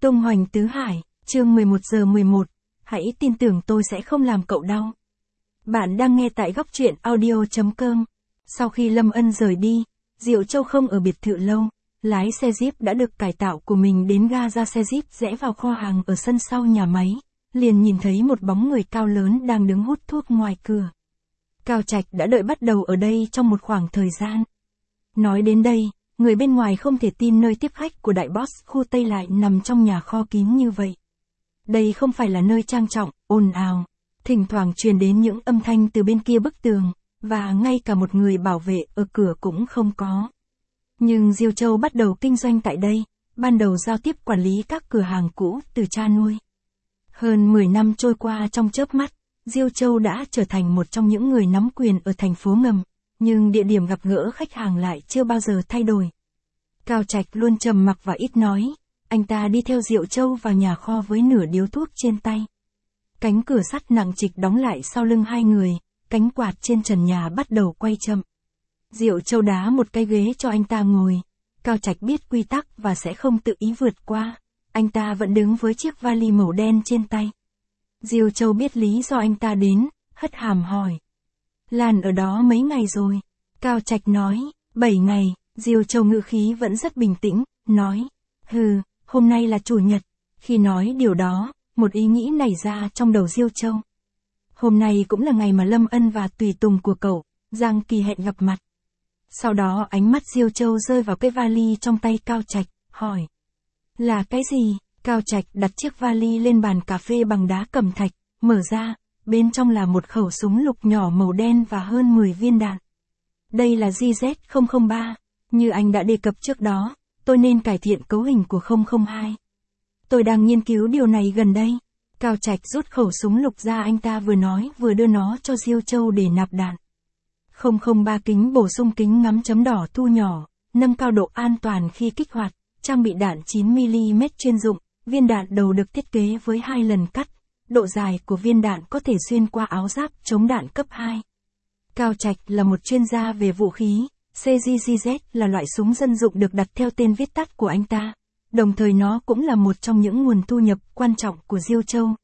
Tung hoành tứ hải, chương 11:11, hãy tin tưởng tôi sẽ không làm cậu đau. Bạn đang nghe tại góc truyện audio.com. Sau khi Lâm Ân rời đi, Diệu Châu không ở biệt thự lâu, lái xe Jeep đã được cải tạo của mình đến ga ra xe Jeep rẽ vào kho hàng ở sân sau nhà máy, liền nhìn thấy một bóng người cao lớn đang đứng hút thuốc ngoài cửa. Cao Trạch đã đợi bắt đầu ở đây trong một khoảng thời gian. Nói đến đây, người bên ngoài không thể tin nơi tiếp khách của đại boss khu Tây lại nằm trong nhà kho kín như vậy. Đây không phải là nơi trang trọng, ồn ào, thỉnh thoảng truyền đến những âm thanh từ bên kia bức tường, và ngay cả một người bảo vệ ở cửa cũng không có. Nhưng Diêu Châu bắt đầu kinh doanh tại đây, ban đầu giao tiếp quản lý các cửa hàng cũ từ cha nuôi. Hơn 10 năm trôi qua trong chớp mắt, Diêu Châu đã trở thành một trong những người nắm quyền ở thành phố ngầm, nhưng địa điểm gặp gỡ khách hàng lại chưa bao giờ thay đổi. Cao Trạch luôn trầm mặc và ít nói, anh ta đi theo Diệu Châu vào nhà kho với nửa điếu thuốc trên tay. Cánh cửa sắt nặng trịch đóng lại sau lưng hai người, cánh quạt trên trần nhà bắt đầu quay chậm. Diệu Châu đá một cái ghế cho anh ta ngồi. Cao Trạch biết quy tắc và sẽ không tự ý vượt qua. Anh ta vẫn đứng với chiếc vali màu đen trên tay. Diệu Châu biết lý do anh ta đến, hất hàm hỏi. Lan ở đó mấy ngày rồi? Cao Trạch nói, 7 ngày. Diệu Châu ngữ khí vẫn rất bình tĩnh, nói. Hôm nay là chủ nhật. Khi nói điều đó, một ý nghĩ nảy ra trong đầu Diêu Châu. Hôm nay cũng là ngày mà Lâm Ân và tùy tùng của cậu, Giang Kỳ hẹn gặp mặt. Sau đó ánh mắt Diêu Châu rơi vào cái vali trong tay Cao Trạch, hỏi. Là cái gì? Cao Trạch đặt chiếc vali lên bàn cà phê bằng đá cẩm thạch, mở ra, bên trong là một khẩu súng lục nhỏ màu đen và hơn 10 viên đạn. Đây là GZ003, như anh đã đề cập trước đó, tôi nên cải thiện cấu hình của 002. Tôi đang nghiên cứu điều này gần đây. Cao Trạch rút khẩu súng lục ra, anh ta vừa nói vừa đưa nó cho Diêu Châu để nạp đạn. 003 kính bổ sung kính ngắm chấm đỏ thu nhỏ, nâng cao độ an toàn khi kích hoạt, trang bị đạn 9mm chuyên dụng, viên đạn đầu được thiết kế với 2 lần cắt, độ dài của viên đạn có thể xuyên qua áo giáp chống đạn cấp 2. Cao Trạch là một chuyên gia về vũ khí, CGZ là loại súng dân dụng được đặt theo tên viết tắt của anh ta. Đồng thời nó cũng là một trong những nguồn thu nhập quan trọng của Diêu Châu.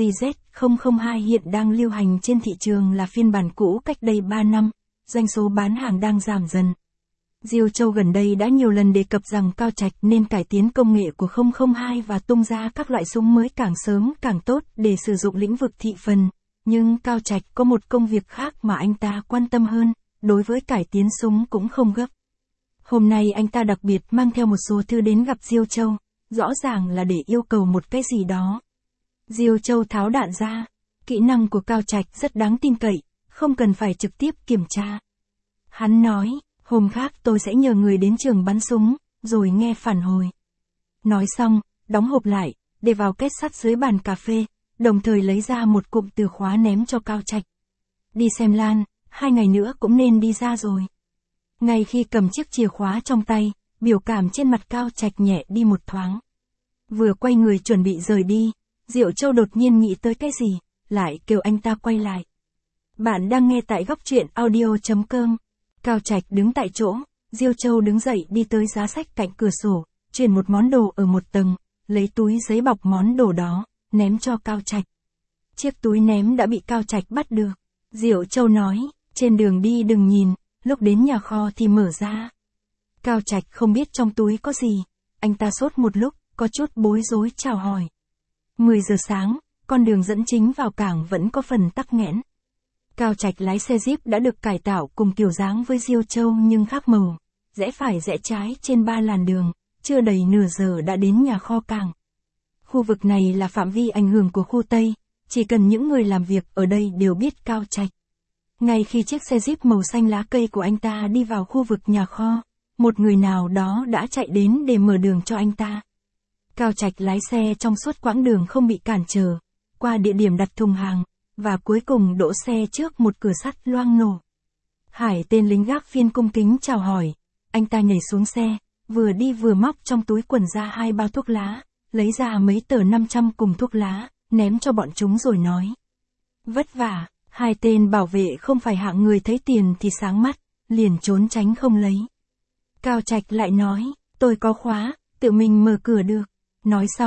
GZ002 hiện đang lưu hành trên thị trường là phiên bản cũ cách đây 3 năm, doanh số bán hàng đang giảm dần. Diêu Châu gần đây đã nhiều lần đề cập rằng Cao Trạch nên cải tiến công nghệ của 002 và tung ra các loại súng mới càng sớm càng tốt để sử dụng lĩnh vực thị phần. Nhưng Cao Trạch có một công việc khác mà anh ta quan tâm hơn, đối với cải tiến súng cũng không gấp. Hôm nay anh ta đặc biệt mang theo một số thư đến gặp Diêu Châu, rõ ràng là để yêu cầu một cái gì đó. Diêu Châu tháo đạn ra, kỹ năng của Cao Trạch rất đáng tin cậy, không cần phải trực tiếp kiểm tra. Hắn nói, hôm khác tôi sẽ nhờ người đến trường bắn súng, rồi nghe phản hồi. Nói xong, đóng hộp lại, để vào két sắt dưới bàn cà phê, đồng thời lấy ra một cụm từ khóa ném cho Cao Trạch. Đi xem Lan, 2 ngày nữa cũng nên đi ra rồi. Ngay khi cầm chiếc chìa khóa trong tay, biểu cảm trên mặt Cao Trạch nhẹ đi một thoáng. Vừa quay người chuẩn bị rời đi, Diệu Châu đột nhiên nghĩ tới cái gì, lại kêu anh ta quay lại. Bạn đang nghe tại góc truyện audio.com. Cao Trạch đứng tại chỗ, Diêu Châu đứng dậy đi tới giá sách cạnh cửa sổ, chuyển một món đồ ở một tầng, lấy túi giấy bọc món đồ đó, ném cho Cao Trạch. Chiếc túi ném đã bị Cao Trạch bắt được. Diệu Châu nói, trên đường đi đừng nhìn, lúc đến nhà kho thì mở ra. Cao Trạch không biết trong túi có gì, anh ta sốt một lúc, có chút bối rối chào hỏi. 10 giờ sáng, con đường dẫn chính vào cảng vẫn có phần tắc nghẽn. Cao Trạch lái xe Jeep đã được cải tạo cùng kiểu dáng với Diêu Châu nhưng khác màu, rẽ phải rẽ trái trên 3 làn đường, chưa đầy nửa giờ đã đến nhà kho cảng. Khu vực này là phạm vi ảnh hưởng của khu Tây, chỉ cần những người làm việc ở đây đều biết Cao Trạch. Ngay khi chiếc xe Jeep màu xanh lá cây của anh ta đi vào khu vực nhà kho, một người nào đó đã chạy đến để mở đường cho anh ta. Cao Trạch lái xe trong suốt quãng đường không bị cản trở, qua địa điểm đặt thùng hàng, và cuối cùng đỗ xe trước một cửa sắt loang lổ. Hải, tên lính gác phiên cung kính chào hỏi, anh ta nhảy xuống xe, vừa đi vừa móc trong túi quần ra 2 bao thuốc lá, lấy ra mấy tờ 500 cùng thuốc lá, ném cho bọn chúng rồi nói. Vất vả. Hai tên bảo vệ không phải hạng người thấy tiền thì sáng mắt, liền trốn tránh không lấy. Cao Trạch lại nói, tôi có khóa, tự mình mở cửa được. Nói xong,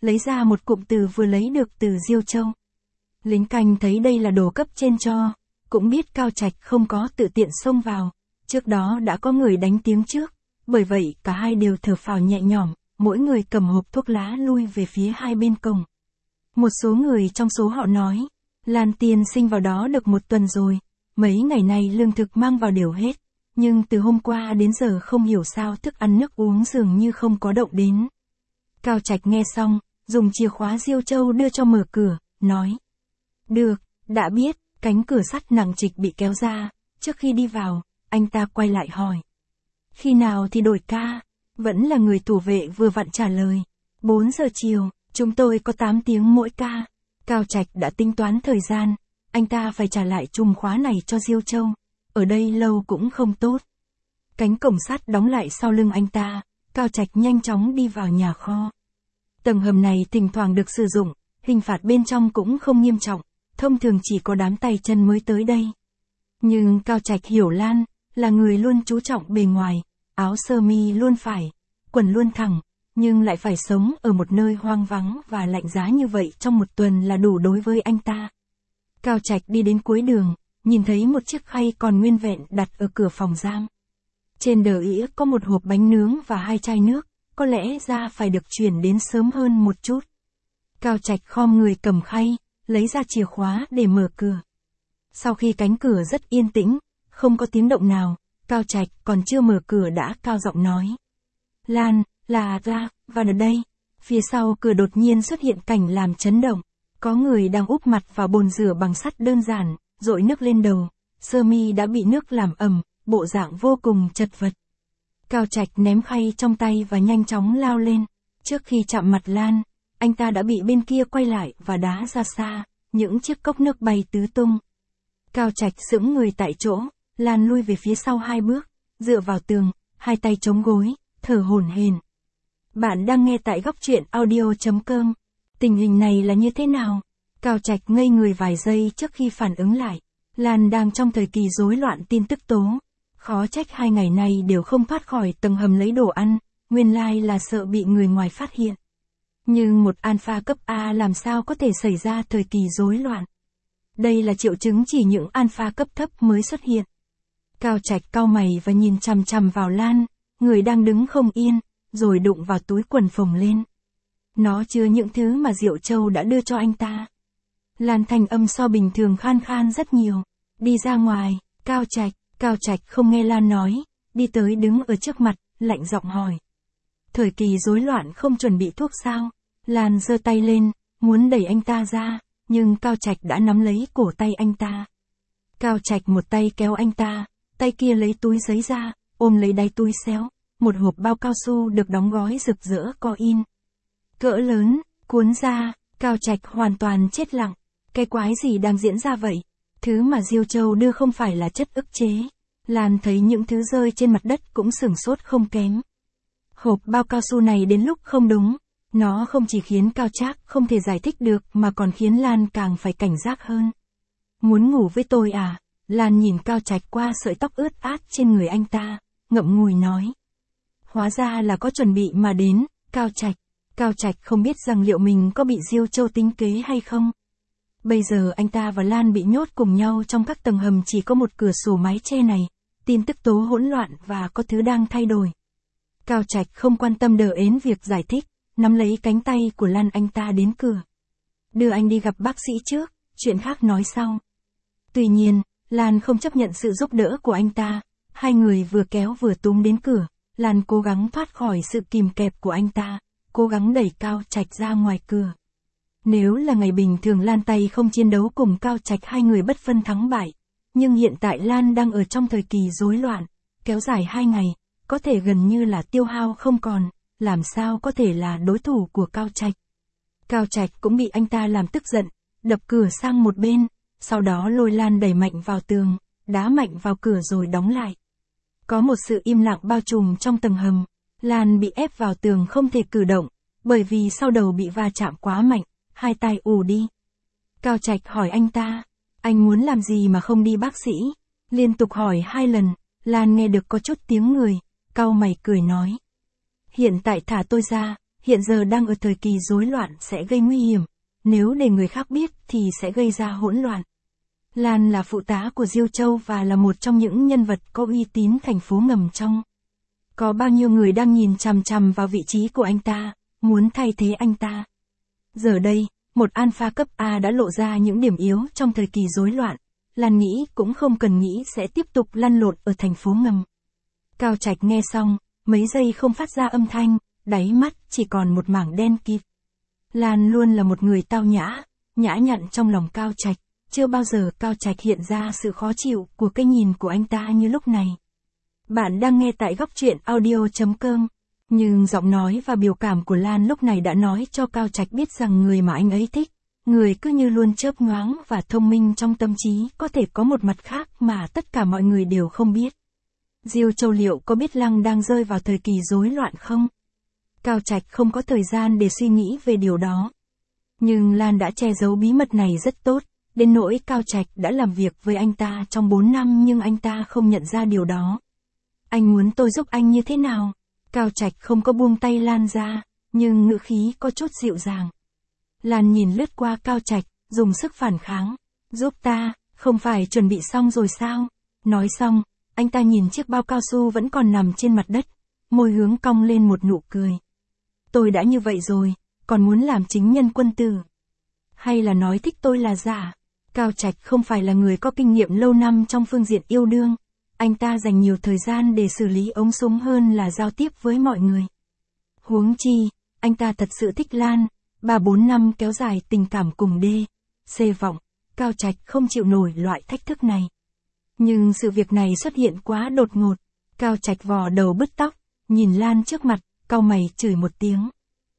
lấy ra một cụm từ vừa lấy được từ Diêu Châu. Lính canh thấy đây là đồ cấp trên cho, cũng biết Cao Trạch không có tự tiện xông vào, trước đó đã có người đánh tiếng trước, bởi vậy cả hai đều thở phào nhẹ nhõm, mỗi người cầm hộp thuốc lá lui về phía hai bên cổng. Một số người trong số họ nói, Lan tiên sinh vào đó được 1 tuần rồi, mấy ngày nay lương thực mang vào đều hết, nhưng từ hôm qua đến giờ không hiểu sao thức ăn nước uống dường như không có động đến. Cao Trạch nghe xong, dùng chìa khóa Diêu Châu đưa cho mở cửa, nói. Được, đã biết, cánh cửa sắt nặng trịch bị kéo ra, trước khi đi vào, anh ta quay lại hỏi. Khi nào thì đổi ca? Vẫn là người thủ vệ vừa vặn trả lời. 4 giờ chiều, chúng tôi có 8 tiếng mỗi ca. Cao Trạch đã tính toán thời gian, anh ta phải trả lại chùm khóa này cho Diêu Châu. Ở đây lâu cũng không tốt. Cánh cổng sắt đóng lại sau lưng anh ta, Cao Trạch nhanh chóng đi vào nhà kho. Tầng hầm này thỉnh thoảng được sử dụng, hình phạt bên trong cũng không nghiêm trọng, thông thường chỉ có đám tay chân mới tới đây. Nhưng Cao Trạch hiểu Lan, là người luôn chú trọng bề ngoài, áo sơ mi luôn phải, quần luôn thẳng, nhưng lại phải sống ở một nơi hoang vắng và lạnh giá như vậy trong 1 tuần là đủ đối với anh ta. Cao Trạch đi đến cuối đường, nhìn thấy một chiếc khay còn nguyên vẹn đặt ở cửa phòng giam. Trên đờ ĩa có một hộp bánh nướng và 2 chai nước, có lẽ ra phải được chuyển đến sớm hơn một chút. Cao Trạch khom người cầm khay, lấy ra chìa khóa để mở cửa. Sau khi cánh cửa rất yên tĩnh, không có tiếng động nào, Cao Trạch còn chưa mở cửa đã cao giọng nói. Lan, là ra, và ở đây. Phía sau cửa đột nhiên xuất hiện cảnh làm chấn động. Có người đang úp mặt vào bồn rửa bằng sắt đơn giản, dội nước lên đầu, sơ mi đã bị nước làm ẩm, bộ dạng vô cùng chật vật. Cao Trạch ném khay trong tay và nhanh chóng lao lên. Trước khi chạm mặt Lan, anh ta đã bị bên kia quay lại và đá ra xa, những chiếc cốc nước bay tứ tung. Cao Trạch sững người tại chỗ, Lan lui về phía sau 2 bước, dựa vào tường, 2 tay chống gối, thở hổn hển. Bạn đang nghe tại góc truyện audio.com. Tình hình này là như thế nào? Cao Trạch ngây người vài giây trước khi phản ứng lại. Lan đang trong thời kỳ rối loạn tin tức tố. Khó trách 2 ngày nay đều không thoát khỏi tầng hầm lấy đồ ăn, nguyên lai là sợ bị người ngoài phát hiện. Nhưng một alpha cấp A làm sao có thể xảy ra thời kỳ rối loạn? Đây là triệu chứng chỉ những alpha cấp thấp mới xuất hiện. Cao Trạch cau mày và nhìn chằm chằm vào Lan, người đang đứng không yên, rồi đụng vào túi quần phồng lên. Nó chứa những thứ mà Diệu Châu đã đưa cho anh ta. Lan thanh âm so bình thường khan khan rất nhiều. Đi ra ngoài, Cao Trạch không nghe Lan nói, đi tới đứng ở trước mặt, lạnh giọng hỏi. Thời kỳ rối loạn không chuẩn bị thuốc sao? Lan giơ tay lên, muốn đẩy anh ta ra, nhưng Cao Trạch đã nắm lấy cổ tay anh ta. Cao Trạch một tay kéo anh ta, tay kia lấy túi giấy ra, ôm lấy đáy túi xéo, một hộp bao cao su được đóng gói rực rỡ có in. Cỡ lớn, cuốn ra, Cao Trạch hoàn toàn chết lặng. Cái quái gì đang diễn ra vậy? Thứ mà Diêu Châu đưa không phải là chất ức chế. Lan thấy những thứ rơi trên mặt đất cũng sửng sốt không kém. Hộp bao cao su này đến lúc không đúng. Nó không chỉ khiến Cao Trác không thể giải thích được mà còn khiến Lan càng phải cảnh giác hơn. Muốn ngủ với tôi à? Lan nhìn Cao Trạch qua sợi tóc ướt át trên người anh ta, ngậm ngùi nói. Hóa ra là có chuẩn bị mà đến, Cao Trạch. Cao Trạch không biết rằng liệu mình có bị Diêu Châu tính kế hay không. Bây giờ anh ta và Lan bị nhốt cùng nhau trong các tầng hầm chỉ có một cửa sổ mái che này, tin tức tố hỗn loạn và có thứ đang thay đổi. Cao Trạch không quan tâm đờ ến việc giải thích, nắm lấy cánh tay của Lan anh ta đến cửa. Đưa anh đi gặp bác sĩ trước, chuyện khác nói sau. Tuy nhiên, Lan không chấp nhận sự giúp đỡ của anh ta, hai người vừa kéo vừa túm đến cửa, Lan cố gắng thoát khỏi sự kìm kẹp của anh ta, cố gắng đẩy Cao Trạch ra ngoài cửa. Nếu là ngày bình thường Lan tay không chiến đấu cùng Cao Trạch hai người bất phân thắng bại, nhưng hiện tại Lan đang ở trong thời kỳ rối loạn, kéo dài 2 ngày, có thể gần như là tiêu hao không còn, làm sao có thể là đối thủ của Cao Trạch. Cao Trạch cũng bị anh ta làm tức giận, đập cửa sang một bên, sau đó lôi Lan đẩy mạnh vào tường, đá mạnh vào cửa rồi đóng lại. Có một sự im lặng bao trùm trong tầng hầm, Lan bị ép vào tường không thể cử động, bởi vì sau đầu bị va chạm quá mạnh, hai tay ù đi. Cao Trạch hỏi anh ta, anh muốn làm gì mà không đi bác sĩ? Liên tục hỏi 2 lần, Lan nghe được có chút tiếng người, cau mày cười nói. Hiện tại thả tôi ra, hiện giờ đang ở thời kỳ rối loạn sẽ gây nguy hiểm, nếu để người khác biết thì sẽ gây ra hỗn loạn. Lan là phụ tá của Diêu Châu và là một trong những nhân vật có uy tín thành phố ngầm trong. Có bao nhiêu người đang nhìn chằm chằm vào vị trí của anh ta, muốn thay thế anh ta. Giờ đây, một alpha cấp A đã lộ ra những điểm yếu trong thời kỳ rối loạn. Lan nghĩ cũng không cần nghĩ sẽ tiếp tục lăn lộn ở thành phố ngầm. Cao Trạch nghe xong, mấy giây không phát ra âm thanh, đáy mắt chỉ còn một mảng đen kịt. Lan luôn là một người tao nhã, nhã nhặn trong lòng Cao Trạch, chưa bao giờ Cao Trạch hiện ra sự khó chịu của cái nhìn của anh ta như lúc này. Bạn đang nghe tại góc truyện audio.com, nhưng giọng nói và biểu cảm của Lan lúc này đã nói cho Cao Trạch biết rằng người mà anh ấy thích, người cứ như luôn chớp nhoáng và thông minh trong tâm trí có thể có một mặt khác mà tất cả mọi người đều không biết. Diêu Châu liệu có biết Lăng đang rơi vào thời kỳ rối loạn không? Cao Trạch không có thời gian để suy nghĩ về điều đó. Nhưng Lan đã che giấu bí mật này rất tốt, đến nỗi Cao Trạch đã làm việc với anh ta trong 4 năm nhưng anh ta không nhận ra điều đó. Anh muốn tôi giúp anh như thế nào? Cao Trạch không có buông tay Lan ra, nhưng ngữ khí có chút dịu dàng. Lan nhìn lướt qua Cao Trạch, dùng sức phản kháng. Giúp ta, không phải chuẩn bị xong rồi sao? Nói xong, anh ta nhìn chiếc bao cao su vẫn còn nằm trên mặt đất, môi hướng cong lên một nụ cười. Tôi đã như vậy rồi, còn muốn làm chính nhân quân tử. Hay là nói thích tôi là giả? Cao Trạch không phải là người có kinh nghiệm lâu năm trong phương diện yêu đương. Anh ta dành nhiều thời gian để xử lý ống súng hơn là giao tiếp với mọi người. Huống chi, anh ta thật sự thích Lan, 3-4 năm kéo dài tình cảm cùng C vọng, Cao Trạch không chịu nổi loại thách thức này. Nhưng sự việc này xuất hiện quá đột ngột, Cao Trạch vò đầu bứt tóc, nhìn Lan trước mặt, cau mày chửi một tiếng.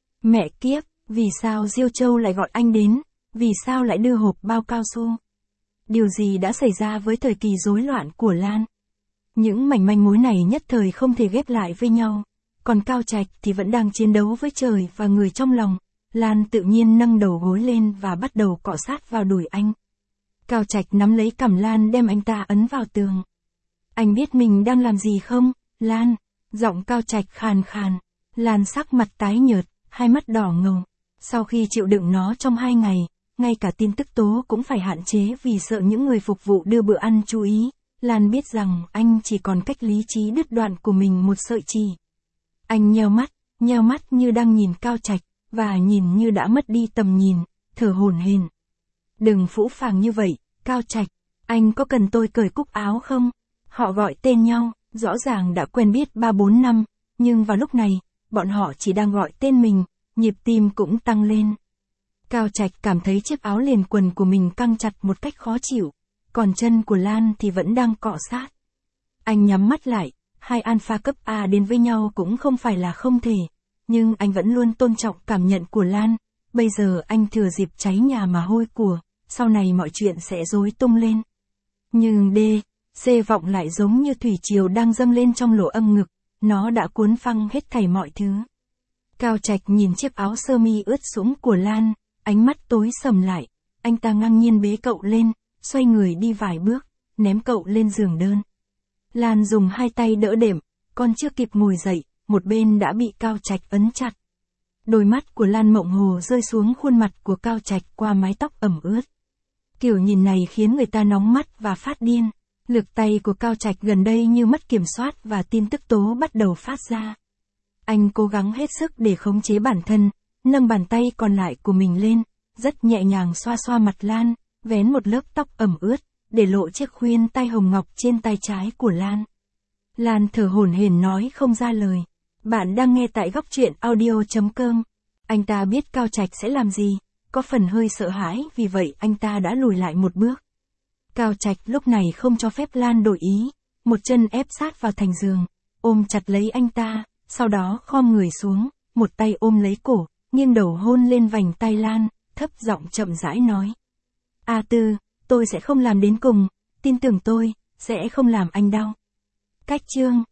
Mẹ kiếp, vì sao Diêu Châu lại gọi anh đến, vì sao lại đưa hộp bao cao su? Điều gì đã xảy ra với thời kỳ rối loạn của Lan? Những mảnh manh mối này nhất thời không thể ghép lại với nhau, còn Cao Trạch thì vẫn đang chiến đấu với trời và người trong lòng. Lan tự nhiên nâng đầu gối lên và bắt đầu cọ sát vào đùi anh. Cao Trạch nắm lấy cằm Lan đem anh ta ấn vào tường. Anh biết mình đang làm gì không, Lan? Giọng Cao Trạch khàn khàn. Lan sắc mặt tái nhợt, hai mắt đỏ ngầu. Sau khi chịu đựng nó trong 2 ngày, ngay cả tin tức tố cũng phải hạn chế vì sợ những người phục vụ đưa bữa ăn chú ý. Lan biết rằng anh chỉ còn cách lý trí đứt đoạn của mình một sợi chỉ. Anh nheo mắt như đang nhìn Cao Trạch, và nhìn như đã mất đi tầm nhìn, thở hổn hển. Đừng phũ phàng như vậy, Cao Trạch, anh có cần tôi cởi cúc áo không? Họ gọi tên nhau, rõ ràng đã quen biết 3-4 năm, nhưng vào lúc này, bọn họ chỉ đang gọi tên mình, nhịp tim cũng tăng lên. Cao Trạch cảm thấy chiếc áo liền quần của mình căng chặt một cách khó chịu, còn chân của Lan thì vẫn đang cọ sát. Anh nhắm mắt lại, hai alpha cấp A đến với nhau cũng không phải là không thể, nhưng anh vẫn luôn tôn trọng cảm nhận của Lan. Bây giờ anh thừa dịp cháy nhà mà hôi của, sau này mọi chuyện sẽ rối tung lên. Nhưng C vọng lại giống như thủy triều đang dâng lên trong lỗ âm ngực, nó đã cuốn phăng hết thảy mọi thứ. Cao Trạch nhìn chiếc áo sơ mi ướt sũng của Lan, ánh mắt tối sầm lại, anh ta ngang nhiên bế cậu lên, xoay người đi vài bước, ném cậu lên giường đơn. Lan dùng 2 tay đỡ đệm, còn chưa kịp ngồi dậy, một bên đã bị Cao Trạch ấn chặt. Đôi mắt của Lan mộng hồ rơi xuống khuôn mặt của Cao Trạch qua mái tóc ẩm ướt. Kiểu nhìn này khiến người ta nóng mắt và phát điên. Lực tay của Cao Trạch gần đây như mất kiểm soát và tin tức tố bắt đầu phát ra. Anh cố gắng hết sức để khống chế bản thân, nâng bàn tay còn lại của mình lên, rất nhẹ nhàng xoa xoa mặt Lan, vén một lớp tóc ẩm ướt, để lộ chiếc khuyên tai hồng ngọc trên tay trái của Lan. Lan thở hổn hển nói không ra lời. Bạn đang nghe tại góc truyện audio.com. Anh ta biết Cao Trạch sẽ làm gì, có phần hơi sợ hãi vì vậy anh ta đã lùi lại một bước. Cao Trạch lúc này không cho phép Lan đổi ý, một chân ép sát vào thành giường, ôm chặt lấy anh ta, sau đó khom người xuống, một tay ôm lấy cổ, nghiêng đầu hôn lên vành tay Lan, thấp giọng chậm rãi nói. A Tư, tôi sẽ không làm đến cùng, tin tưởng tôi, sẽ không làm anh đau. Cách chương